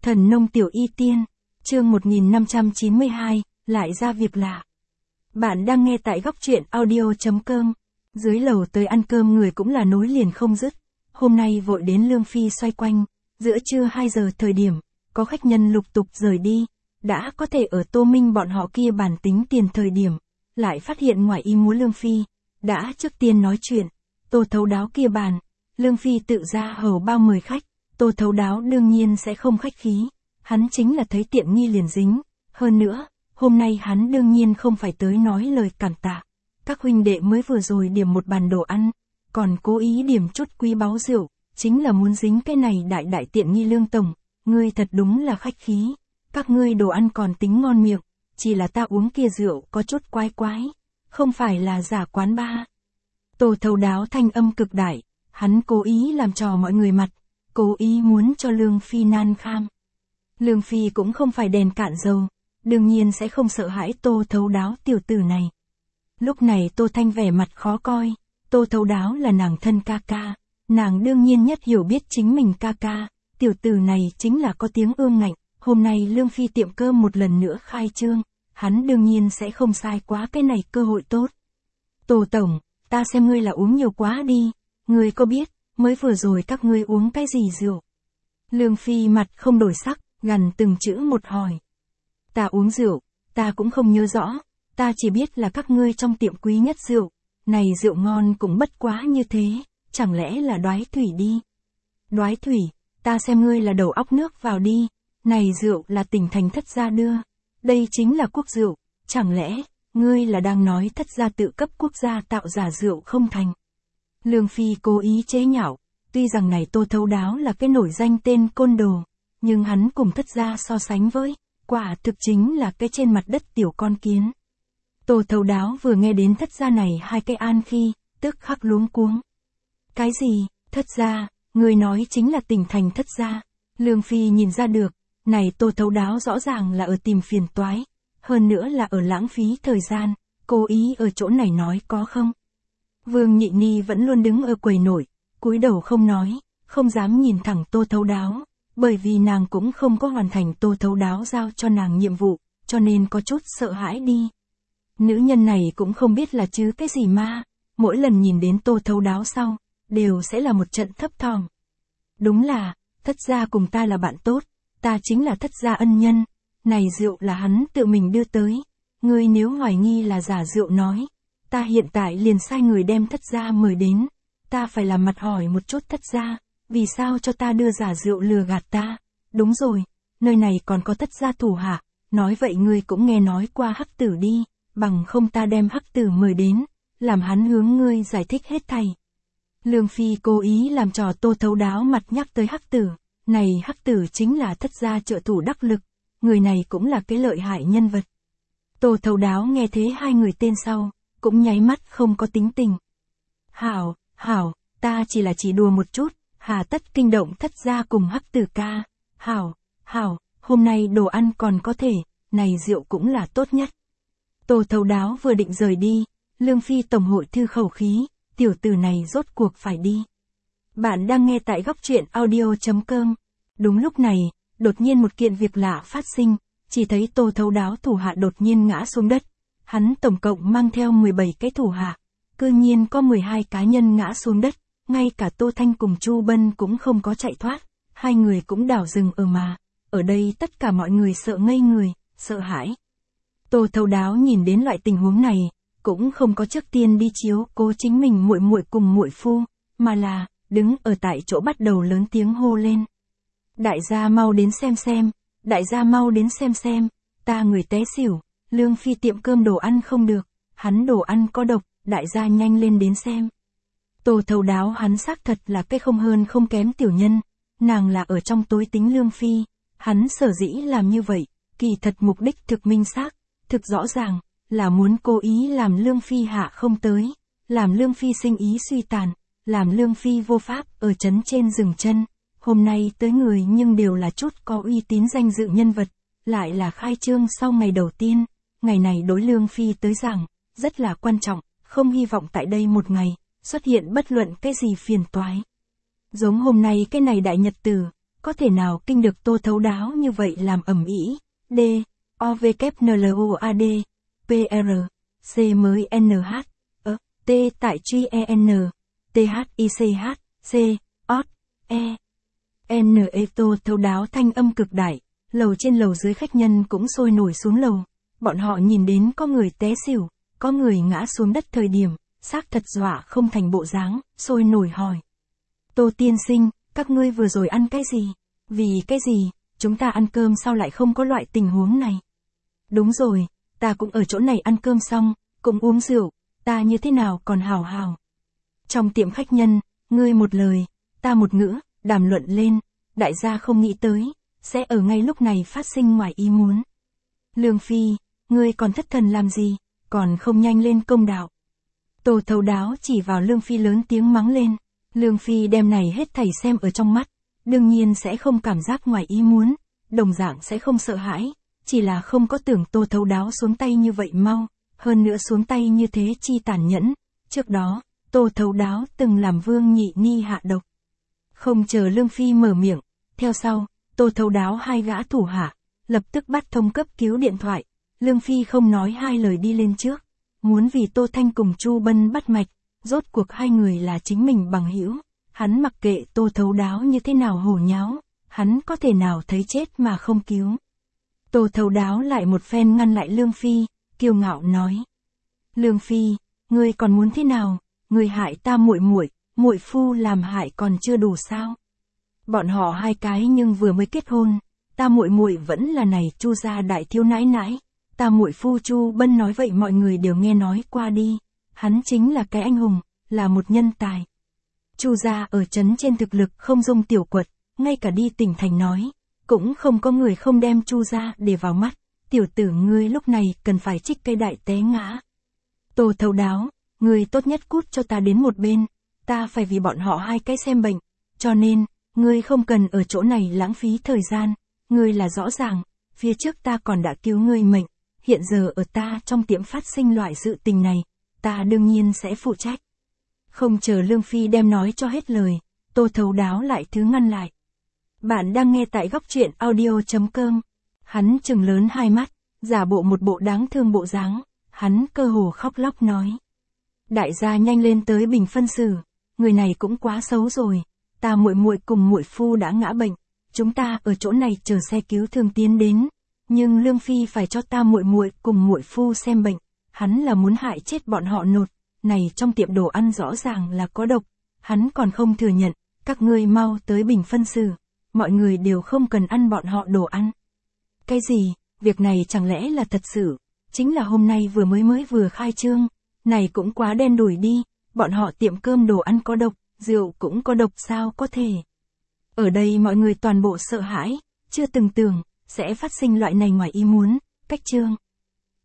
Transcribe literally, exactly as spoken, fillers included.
Thần nông tiểu y tiên, chương một nghìn năm trăm chín mươi hai, lại ra việc lạ. Bạn đang nghe tại góc truyện audio chấm com. Dưới lầu tới ăn cơm người cũng là nối liền không dứt. Hôm nay vội đến Lương Phi xoay quanh, giữa trưa hai giờ thời điểm, có khách nhân lục tục rời đi, đã có thể ở Tô Minh bọn họ kia bàn tính tiền thời điểm, lại phát hiện ngoài ý muốn Lương Phi, đã trước tiên nói chuyện, Tô Thấu Đáo kia bàn, Lương Phi tự ra hầu bao mời khách, Tô Thấu Đáo đương nhiên sẽ không khách khí, hắn chính là thấy tiện nghi liền dính, hơn nữa, hôm nay hắn đương nhiên không phải tới nói lời cảm tạ, các huynh đệ mới vừa rồi điểm một bàn đồ ăn, còn cố ý điểm chút quý báu rượu, chính là muốn dính cái này đại đại tiện nghi Lương tổng, ngươi thật đúng là khách khí, các ngươi đồ ăn còn tính ngon miệng, chỉ là ta uống kia rượu có chút quái quái, không phải là giả quán ba. Tô Thấu Đáo thanh âm cực đại, hắn cố ý làm trò mọi người mặt, cố ý muốn cho Lương Phi nan kham. Lương Phi cũng không phải đèn cạn dầu, đương nhiên sẽ không sợ hãi Tô Thấu Đáo tiểu tử này. Lúc này Tô Thanh vẻ mặt khó coi, Tô Thấu Đáo là nàng thân ca ca, nàng đương nhiên nhất hiểu biết chính mình ca ca, tiểu tử này chính là có tiếng ương ngạnh, hôm nay Lương Phi tiệm cơm một lần nữa khai trương, hắn đương nhiên sẽ không sai quá cái này cơ hội tốt. Tô Tổng, ta xem ngươi là uống nhiều quá đi, ngươi có biết, mới vừa rồi các ngươi uống cái gì rượu? Lương Phi mặt không đổi sắc, gằn từng chữ một hỏi. Ta uống rượu, ta cũng không nhớ rõ, ta chỉ biết là các ngươi trong tiệm quý nhất rượu, này rượu ngon cũng bất quá như thế, chẳng lẽ là đoái thủy đi? Đoái thủy, ta xem ngươi là đầu óc nước vào đi, này rượu là tỉnh thành Thất gia đưa, đây chính là quốc rượu, chẳng lẽ, ngươi là đang nói Thất gia tự cấp quốc gia tạo giả rượu không thành? Lương Phi cố ý chế nhạo, tuy rằng này Tô Thấu Đáo là cái nổi danh tên côn đồ, nhưng hắn cùng Thất gia so sánh với, quả thực chính là cái trên mặt đất tiểu con kiến. Tô Thấu Đáo vừa nghe đến Thất gia này hai cái an khi, tức khắc luống cuống. Cái gì, Thất gia, người nói chính là tỉnh thành Thất gia. Lương Phi nhìn ra được, này Tô Thấu Đáo rõ ràng là ở tìm phiền toái, hơn nữa là ở lãng phí thời gian, cố ý ở chỗ này nói có không? Vương Nhị Ni vẫn luôn đứng ở quầy nổi, cúi đầu không nói, không dám nhìn thẳng Tô Thấu Đáo, bởi vì nàng cũng không có hoàn thành Tô Thấu Đáo giao cho nàng nhiệm vụ, cho nên có chút sợ hãi đi. Nữ nhân này cũng không biết là chứ cái gì ma, mỗi lần nhìn đến Tô Thấu Đáo sau, đều sẽ là một trận thấp thỏm. Đúng là, Thất gia cùng ta là bạn tốt, ta chính là Thất gia ân nhân, này rượu là hắn tự mình đưa tới, ngươi nếu hoài nghi là giả rượu nói, ta hiện tại liền sai người đem Thất gia mời đến, ta phải làm mặt hỏi một chút Thất gia, vì sao cho ta đưa giả rượu lừa gạt ta, đúng rồi, nơi này còn có Thất gia thủ hạ, nói vậy ngươi cũng nghe nói qua Hắc Tử đi, bằng không ta đem Hắc Tử mời đến, làm hắn hướng ngươi giải thích hết thảy. Lương Phi cố ý làm trò Tô Thấu Đáo mặt nhắc tới Hắc Tử, này Hắc Tử chính là Thất gia trợ thủ đắc lực, người này cũng là cái lợi hại nhân vật. Tô Thấu Đáo nghe thế hai người tên sau, cũng nháy mắt không có tính tình. Hảo, hảo, ta chỉ là chỉ đùa một chút, hà tất kinh động Thất gia cùng Hắc Tử ca. Hảo, hảo, hôm nay đồ ăn còn có thể, này rượu cũng là tốt nhất. Tô Thấu Đáo vừa định rời đi, Lương Phi tổng hội thư khẩu khí, tiểu tử này rốt cuộc phải đi. Bạn đang nghe tại góc truyện audio chấm com. Đúng lúc này, đột nhiên một kiện việc lạ phát sinh, chỉ thấy Tô Thấu Đáo thủ hạ đột nhiên ngã xuống đất. Hắn tổng cộng mang theo mười bảy cái thủ hạ, cư nhiên có mười hai cá nhân ngã xuống đất, ngay cả Tô Thanh cùng Chu Bân cũng không có chạy thoát, hai người cũng đảo rừng ở mà. Ở đây tất cả mọi người sợ ngây người, sợ hãi. Tô Thấu Đáo nhìn đến loại tình huống này, cũng không có trước tiên đi chiếu cố chính mình muội muội cùng muội phu, mà là đứng ở tại chỗ bắt đầu lớn tiếng hô lên. Đại gia mau đến xem xem, đại gia mau đến xem xem, ta người té xỉu, Lương Phi tiệm cơm đồ ăn không được, hắn đồ ăn có độc, đại gia nhanh lên đến xem. Tô Thấu Đáo hắn xác thật là cái không hơn không kém tiểu nhân, nàng là ở trong tối tính Lương Phi, hắn sở dĩ làm như vậy, kỳ thật mục đích thực minh xác, thực rõ ràng, là muốn cố ý làm Lương Phi hạ không tới, làm Lương Phi sinh ý suy tàn, làm Lương Phi vô pháp ở trấn trên dừng chân. Hôm nay tới người nhưng đều là chút có uy tín danh dự nhân vật, lại là khai trương sau ngày đầu tiên, ngày này đối Lương Phi tới rằng, rất là quan trọng, không hy vọng tại đây một ngày, xuất hiện bất luận cái gì phiền toái. Giống hôm nay cái này đại nhật tử, có thể nào kinh được Tô Thấu Đáo như vậy làm ầm ĩ. D. O V K N L O A D. P R. C mới N H. Ơ. T tại truy E N. T H I C H. C. Ot. E. N E. Tô Thấu Đáo thanh âm cực đại. Lầu trên lầu dưới khách nhân cũng sôi nổi xuống lầu. Bọn họ nhìn đến có người té xỉu, có người ngã xuống đất thời điểm, xác thật dọa không thành bộ dáng, sôi nổi hỏi. Tô tiên sinh, các ngươi vừa rồi ăn cái gì? Vì cái gì, chúng ta ăn cơm sao lại không có loại tình huống này? Đúng rồi, ta cũng ở chỗ này ăn cơm xong, cũng uống rượu, ta như thế nào còn hào hào. Trong tiệm khách nhân, ngươi một lời, ta một ngữ, đàm luận lên, đại gia không nghĩ tới, sẽ ở ngay lúc này phát sinh ngoài ý muốn. Lương Phi, ngươi còn thất thần làm gì, còn không nhanh lên công đạo. Tô Thấu Đáo chỉ vào Lương Phi lớn tiếng mắng lên. Lương Phi đem này hết thảy xem ở trong mắt, đương nhiên sẽ không cảm giác ngoài ý muốn, đồng dạng sẽ không sợ hãi, chỉ là không có tưởng Tô Thấu Đáo xuống tay như vậy mau, hơn nữa xuống tay như thế chi tàn nhẫn. Trước đó, Tô Thấu Đáo từng làm Vương Nhị Ni hạ độc. Không chờ Lương Phi mở miệng, theo sau, Tô Thấu Đáo hai gã thủ hạ, lập tức bắt thông cấp cứu điện thoại. Lương Phi không nói hai lời đi lên trước, muốn vì Tô Thanh cùng Chu Bân bắt mạch, rốt cuộc hai người là chính mình bằng hữu, hắn mặc kệ Tô Thấu Đáo như thế nào hổ nháo, hắn có thể nào thấy chết mà không cứu. Tô Thấu Đáo lại một phen ngăn lại Lương Phi, kiêu ngạo nói: "Lương Phi, ngươi còn muốn thế nào? Ngươi hại ta muội muội, muội phu làm hại còn chưa đủ sao? Bọn họ hai cái nhưng vừa mới kết hôn, ta muội muội vẫn là này Chu gia đại thiếu nãi nãi, ta muội phu Chu Bân nói vậy mọi người đều nghe nói qua đi, hắn chính là cái anh hùng, là một nhân tài. Chu gia ở trấn trên thực lực không dung tiểu quật, ngay cả đi tỉnh thành nói, cũng không có người không đem Chu gia để vào mắt, tiểu tử ngươi lúc này cần phải trích cây đại té ngã. Tô Thấu Đáo, ngươi tốt nhất cút cho ta đến một bên, ta phải vì bọn họ hai cái xem bệnh, cho nên, ngươi không cần ở chỗ này lãng phí thời gian, ngươi là rõ ràng, phía trước ta còn đã cứu ngươi mệnh, hiện giờ ở ta trong tiệm phát sinh loại sự tình này, ta đương nhiên sẽ phụ trách." Không chờ Lương Phi đem nói cho hết lời, Tô Thấu Đáo lại thứ ngăn lại. Bạn đang nghe tại góc truyện audio chấm com. Hắn trừng lớn hai mắt, giả bộ một bộ đáng thương bộ dáng, hắn cơ hồ khóc lóc nói: "Đại gia nhanh lên tới bình phân xử, người này cũng quá xấu rồi, ta muội muội cùng muội phu đã ngã bệnh, chúng ta ở chỗ này chờ xe cứu thương tiến đến, nhưng Lương Phi phải cho ta muội muội cùng muội phu xem bệnh, hắn là muốn hại chết bọn họ nột, này trong tiệm đồ ăn rõ ràng là có độc, hắn còn không thừa nhận, các ngươi mau tới bình phân xử, mọi người đều không cần ăn bọn họ đồ ăn." Cái gì, việc này chẳng lẽ là thật sự, chính là hôm nay vừa mới mới vừa khai trương, này cũng quá đen đủi đi, bọn họ tiệm cơm đồ ăn có độc, rượu cũng có độc sao có thể. Ở đây mọi người toàn bộ sợ hãi, chưa từng tưởng, sẽ phát sinh loại này ngoài ý muốn, cách chương.